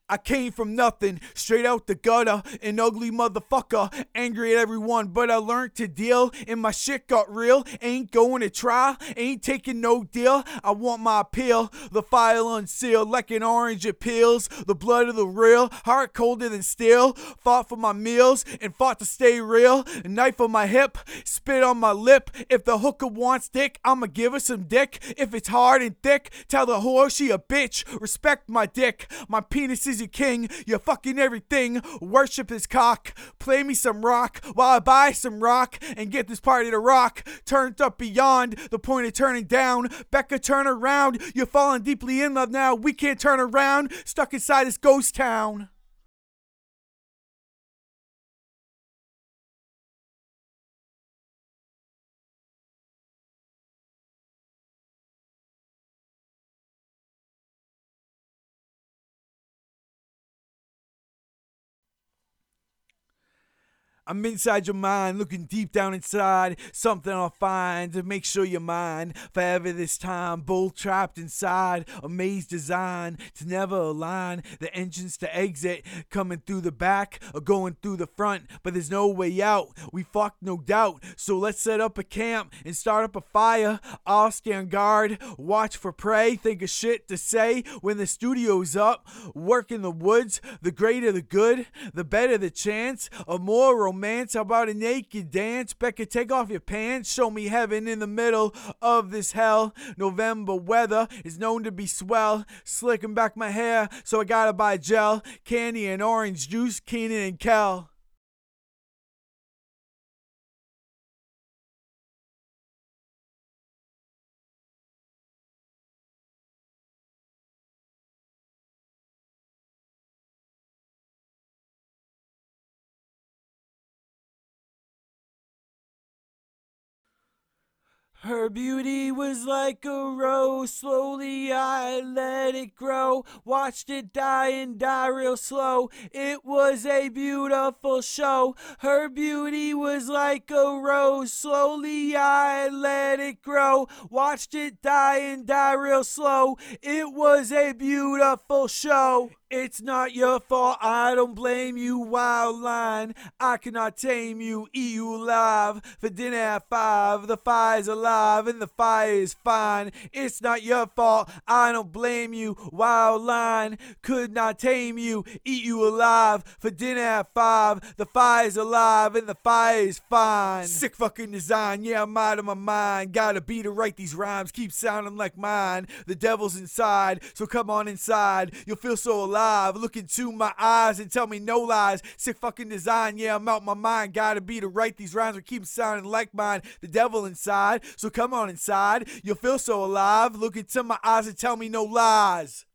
I came from nothing, straight out the gutter, an ugly motherfucker, angry at everyone, but I learned to deal, and my shit got real, ain't going to try, ain't taking no deal, I want my appeal, the file unsealed like an orange it peels, the blood of the real, heart colder than steel, fought for my meals, and fought to stay real, a knife on my hip, spit on my lip, if the hooker wants dick, I'ma give her some dick, if it's hard and thick, tell the whore she a bitch, respect my dick, my penis is your king, you're fucking everything, worship his cock, play me some rock, while I buy some rock, and get this party to rock, turned up beyond the point of turning down, Becca turn around, you're falling deeply in love now, we can't turn around, stuck inside this ghost town. I'm inside your mind, looking deep down inside. Something I'll find to make sure you're mine. Forever this time, both trapped inside. A maze designed to never align. The entrance to exit, coming through the back or going through the front. But there's no way out, we fucked no doubt. So let's set up a camp and start up a fire. I'll stand guard, watch for prey. Think of shit to say when the studio's up. Work in the woods, the greater the good, the better the chance of more romance. How about a naked dance? Becca, take off your pants. Show me heaven in the middle of this hell. November weather is known to be swell. Slicking back my hair, so I gotta buy gel. Candy and orange juice, Keenan and Kel. Her beauty was like a rose, slowly I let it grow, watched it die and die real slow, it was a beautiful show. Her beauty was like a rose, slowly I let it grow, watched it die and die real slow, it was a beautiful show. It's not your fault, I don't blame you, wild line. I cannot tame you, eat you alive. For dinner at 5, the fire's alive and the fire is fine. It's not your fault, I don't blame you, wild line. Could not tame you, eat you alive. For dinner at 5, the fire's alive and the fire is fine. Sick fucking design, yeah, I'm out of my mind. Gotta be to write these rhymes, keep sounding like mine. The devil's inside, so come on inside. You'll feel so alive. Look into my eyes and tell me no lies. Sick fucking design, yeah, I'm out my mind. Gotta be to write these rhymes or keep sounding like mine. The devil inside, so come on inside. You'll feel so alive. Look into my eyes and tell me no lies.